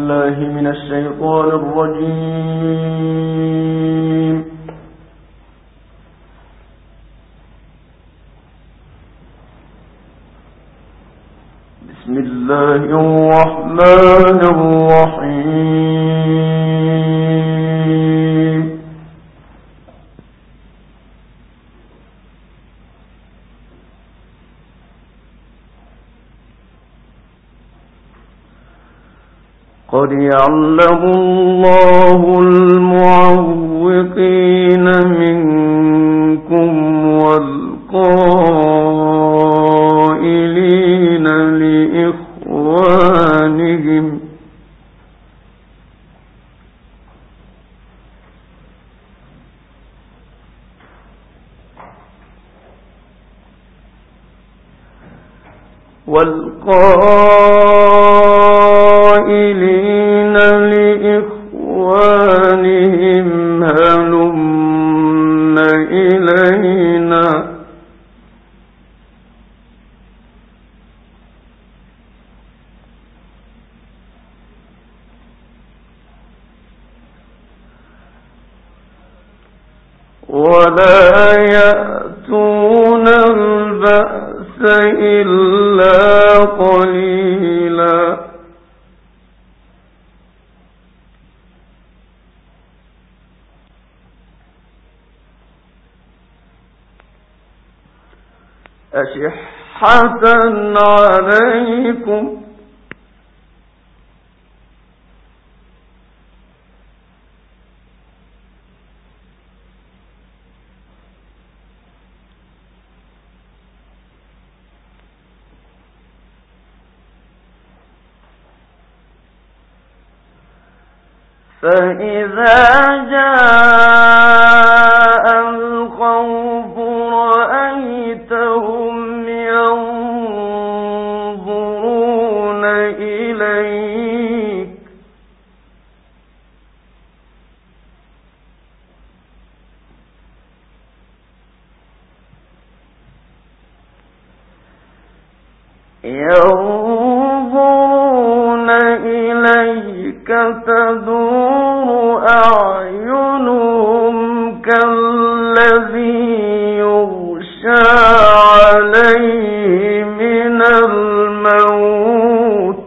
بالله من الشيطان الرجيم. بسم الله الرحمن الرحيم. قد يعلم الله المعوقين منكم والقائلين لإخوانهم هلم إلينا ولا يأتون البأس إلا قليلا أشحة عليكم فإذا جاء الخوف رأيتهم ينظرون إليك تدور أعينهم كالذي يغشى عليه من الموت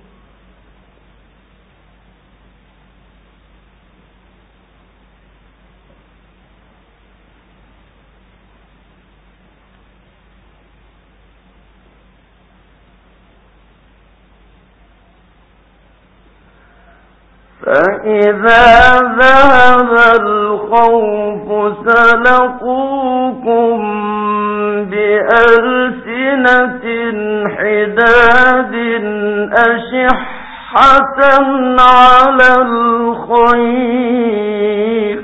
فإذا ذهب الخوف سلقوكم بألسنة حداد أشحة على الخير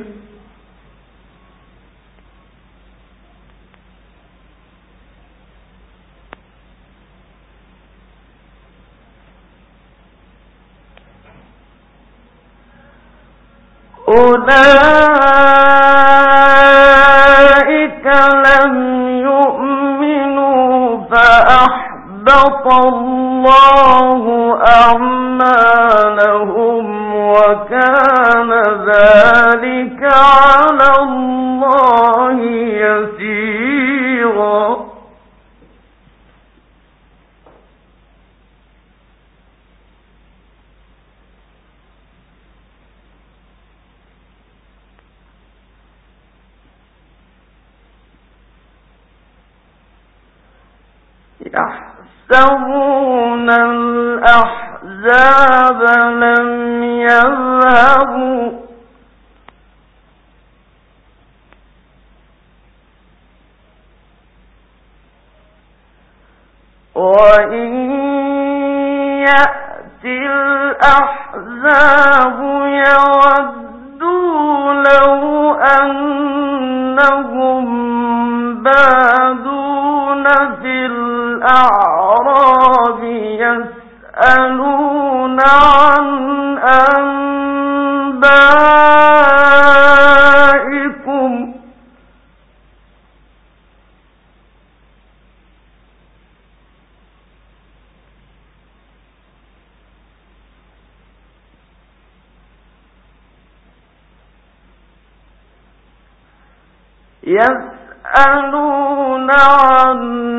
أولئك لم يؤمنوا فأحبط الله أعمالهم وكان ذلك على الله يسيرا يحسبون الأحزاب لم يذهبوا وإن يأتي الأحزاب يودوا لو أنهم بادون في الأعراب يسألون عن أنبائكم يسألون عن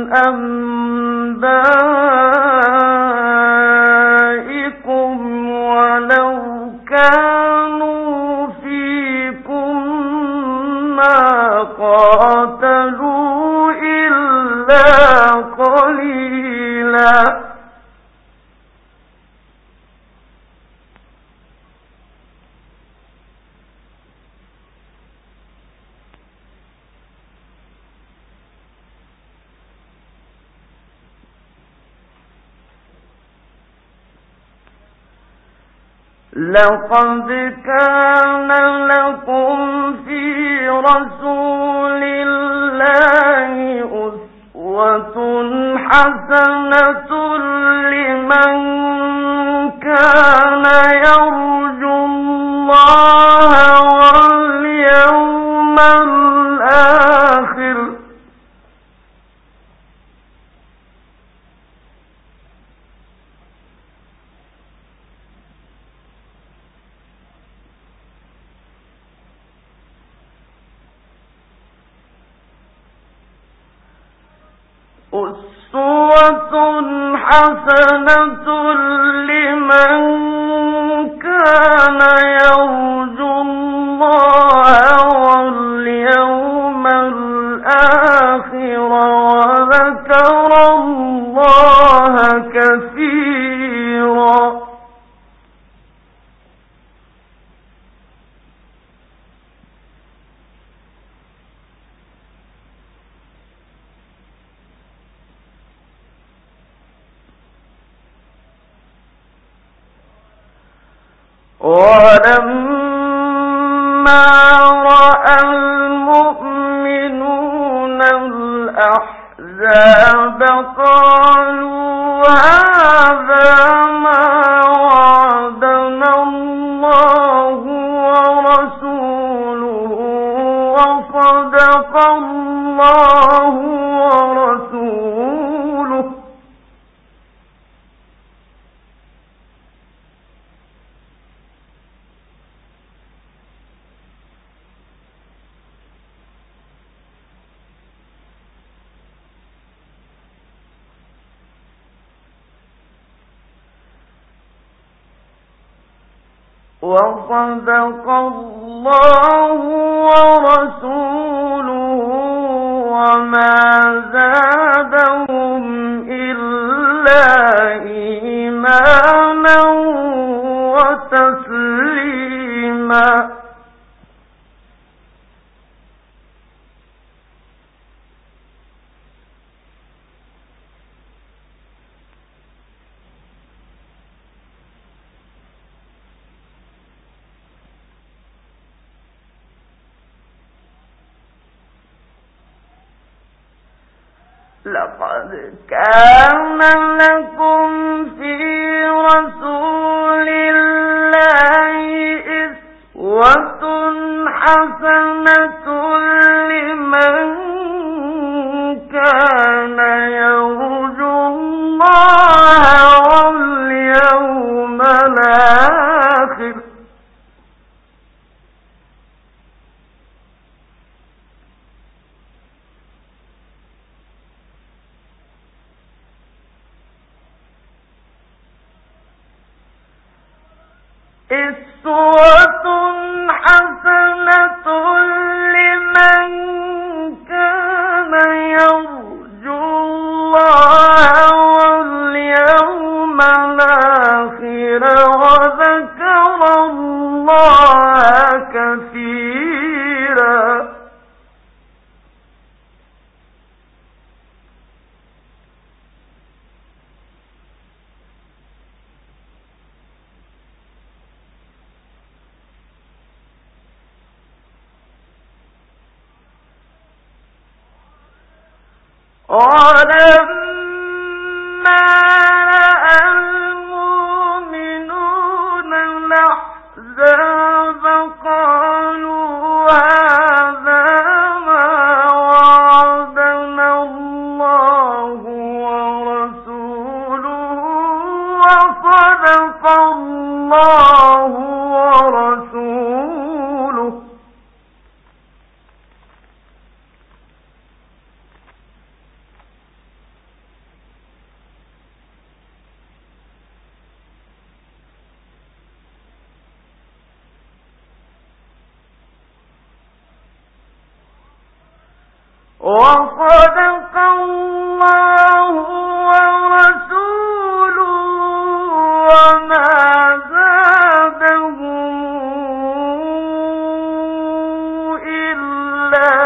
أنبائكم ولو كانوا فيكم ما قاتلوا إلا قليلا لقد كان لكم في رسول الله أسوة حسنة لمن كان يرجو الله واليوم الآخر أسوة حسنة لمن كان يرجو الله واليوم الآخر وذكر الله كثيرا ولما رأى المؤمنون الأحزاب قالوا هذا ما وعدنا الله ورسوله وصدق الله ورسوله وصدق الله ورسوله وما زادهم إلا إيمانا وتسليما لقد كان لكم في رسول الله أسوة حسنة لمن كان يرجو الله واليوم الآخر أسوة حسنة لمن كان يرجو الله واليوم الآخر وذكر الله كثيرا ولما رأى المؤمنون الأحزاب قالوا هذا ما وعدنا الله ورسوله وصدق الله ورسوله وصدق الله ورسوله وما زادهم إلا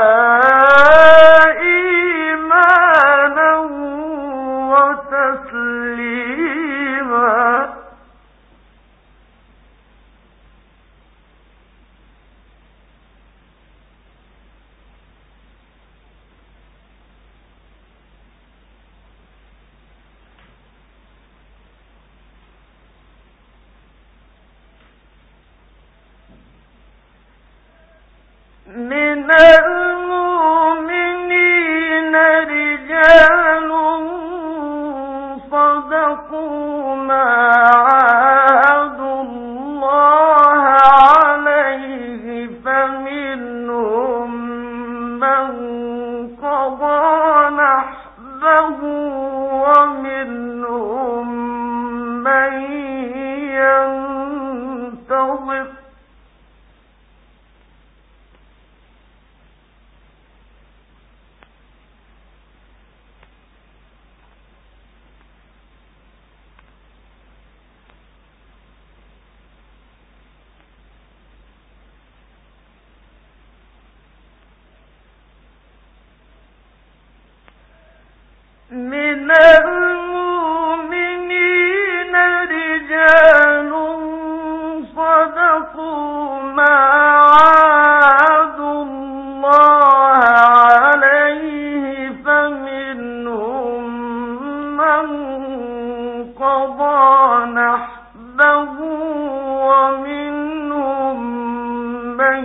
إيمانا وتسليما. من المؤمنين رجال صدقوا ما عاهدوا الله عليه فمنهم من قضى نحبه ومنهم من ينتظر من المؤمنين رجال صدقوا ما عاهدوا الله عليه فمنهم من قضى نحبه ومنهم من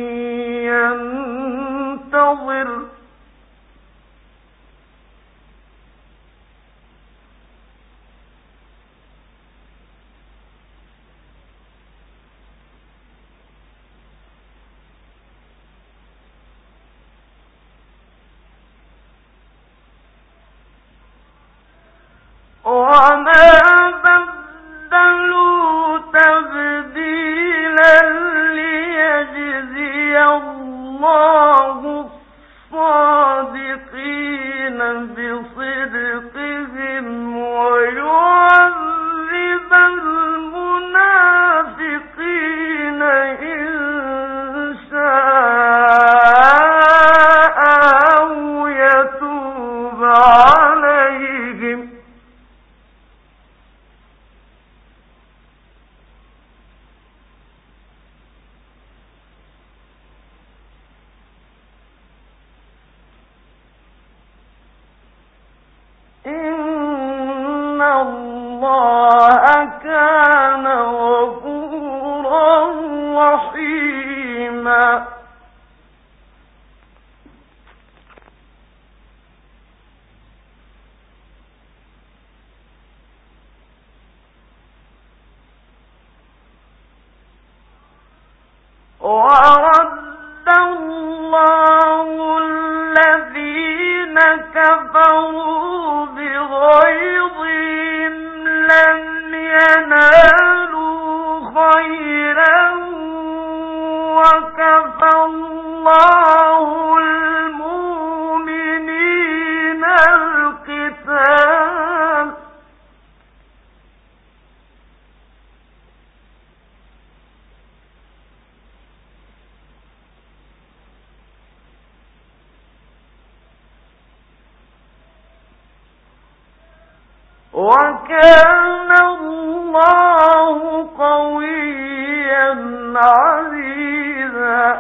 ينتظر وما بدلوا تبديلا ليجزي الله الصادقين بصدقهم ويعذب المنافقين إن شاء أو يتوب عليهم إن الله كان غفورا رحيما. ورد الله الذين كفروا بغيظهم لم ينالوا خيرا وكفى الله المؤمنين القتال وكان الله قويا عزيزا.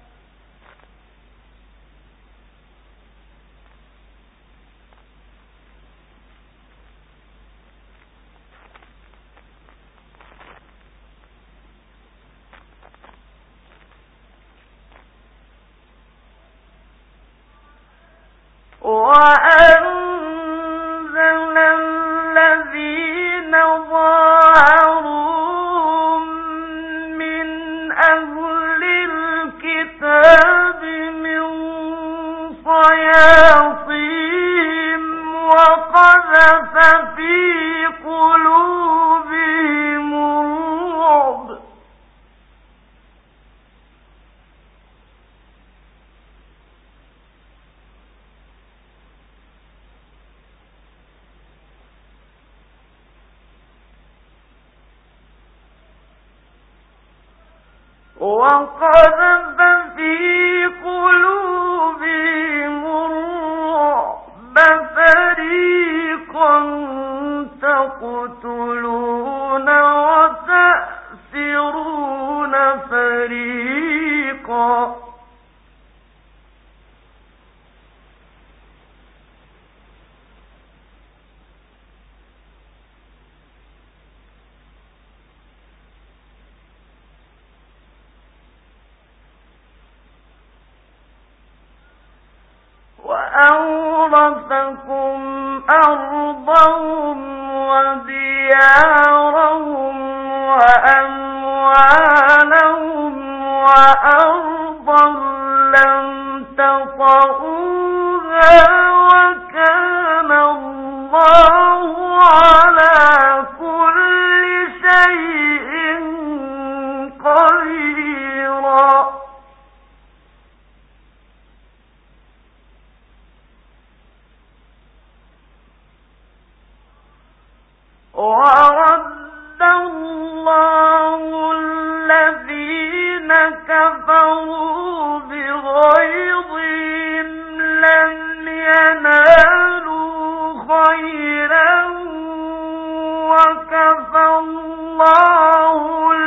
وأنزل الذين ظاهروهم من أهل الكتاب من صياصيهم وقذف في قلوبهم الرعب وقذف في قلوبهم الرعب فريقا تقتلون وتأسرون فريقا وأورثكم أرضهم وديارهم وأموالهم وأرضا لم تطئوها وكان الله على كل شيء قديرا ورد الله الذين كفروا بغيظهم لم ينالوا خيرا وكفى الله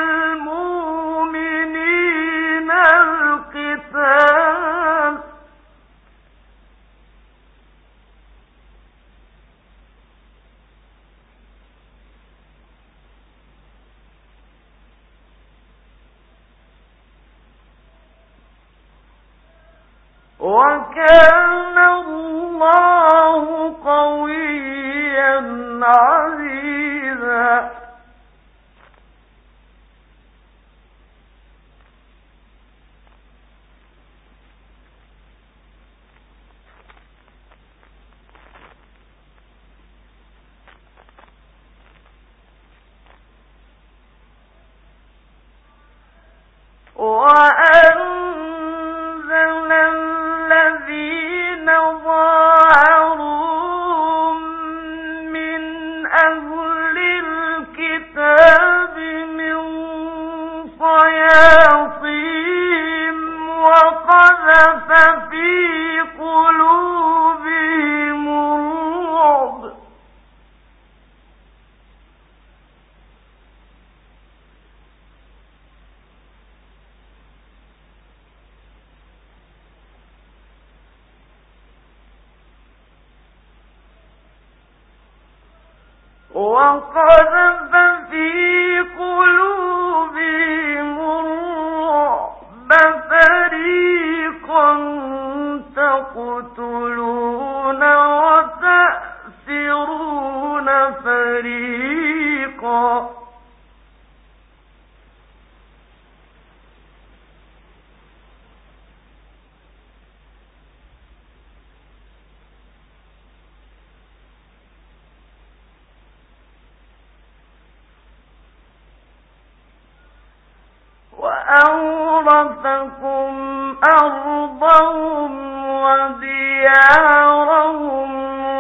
المؤمنين القتال وكان الله قويا عزيزا وأنزل الذين ظاهروهم من أهل الكتاب من صياصيهم وقذف في قلوبهم الرعب وقذف في قلوبهم الرعب فريقا تقتلون وتأسرون فريقا وأورثكم أرضهم وديارهم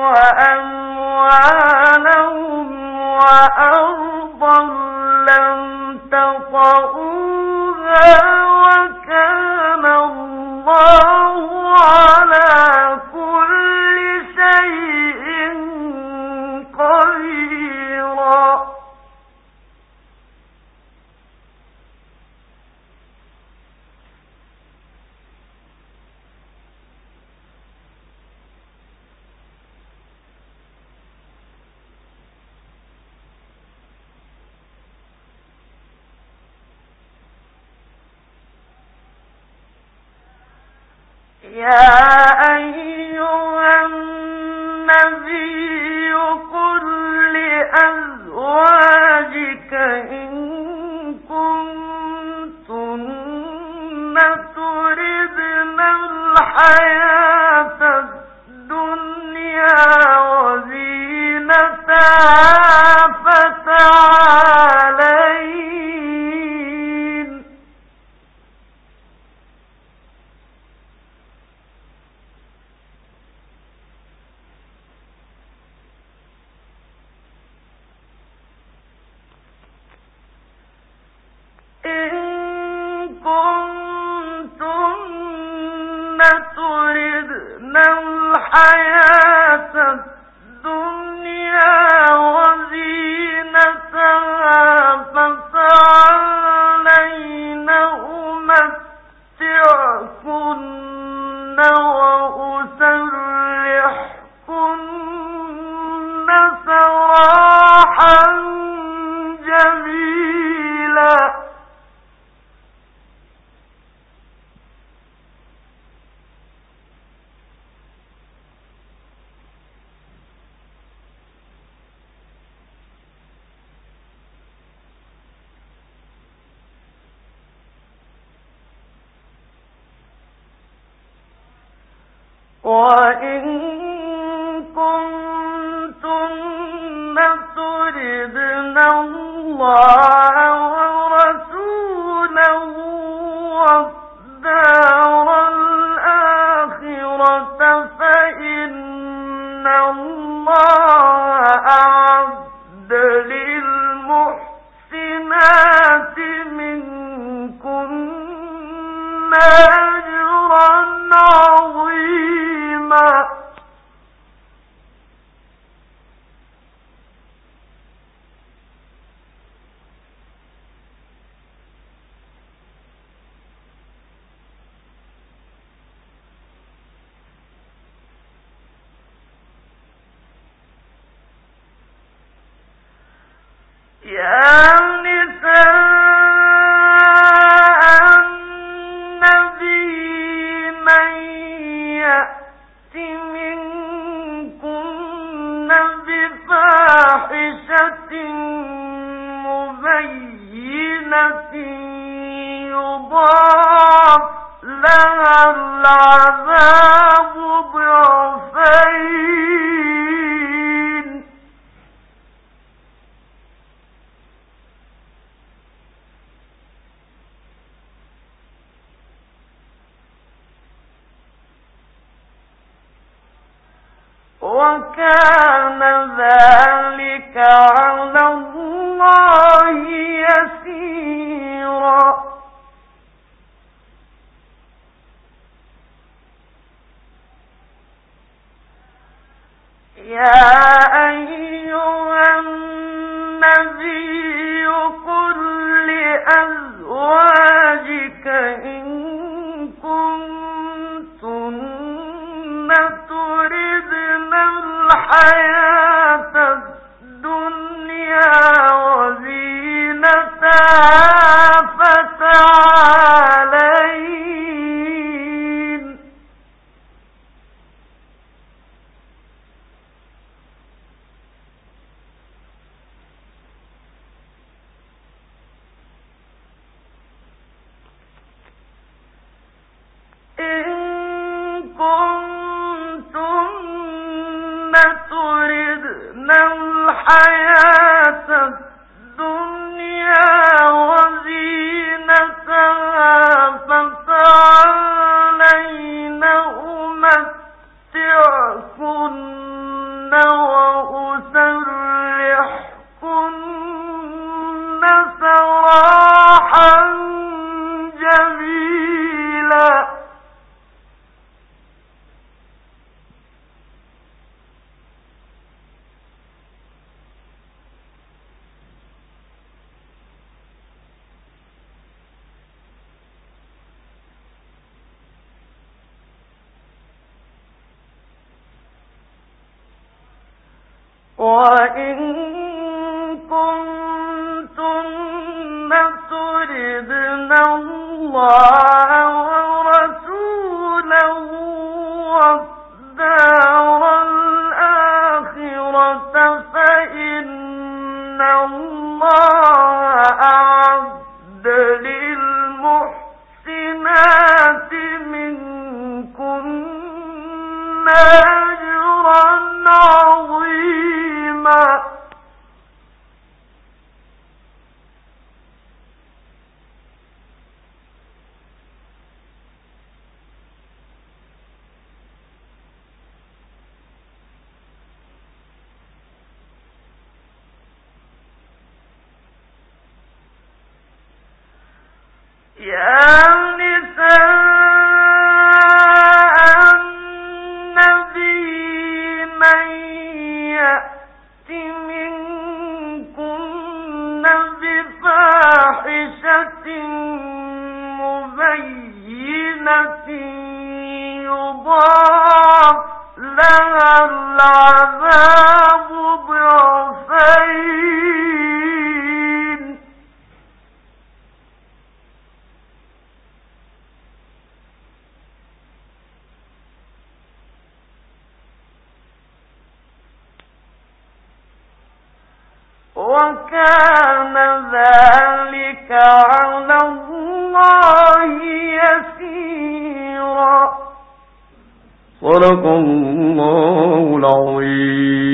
وأموالهم وأرضا لم تطئوها وكان الله على كل شيء قديرا يا أيها النبي قل لأزواجك إن كنتن تردن الحياة الدنيا وزينتها فتعالين وإن كنتن تردن الله ورسوله والدار الآخرة فإن الله أعد للمحسنات منكن أجرا عظيما. يا نساء النبي من يأت منكن بفاحشة مبينة يضاعف لها العذاب ضعفين وكان ذلك على الله يسيرا. يا أيها النبي قل لأزواجك إن كنتن تردن الحياة الدنيا وزينتها فتعالين إن كنتن تردن الحياة الدنيا وزينتها فتعالين أمتعكن وأسرحكن سراحا جميلا. وإن كنتن تردن الله ورسوله والدار الآخرة فإن الله أعد للمحسنات منكن أجرا عظيما. يا نساء النبي من يأت منكن بفاحشة مبينة يضاعف لها العذاب ضعفين وكان ذلك على الله يسيرا. صدق الله العظيم.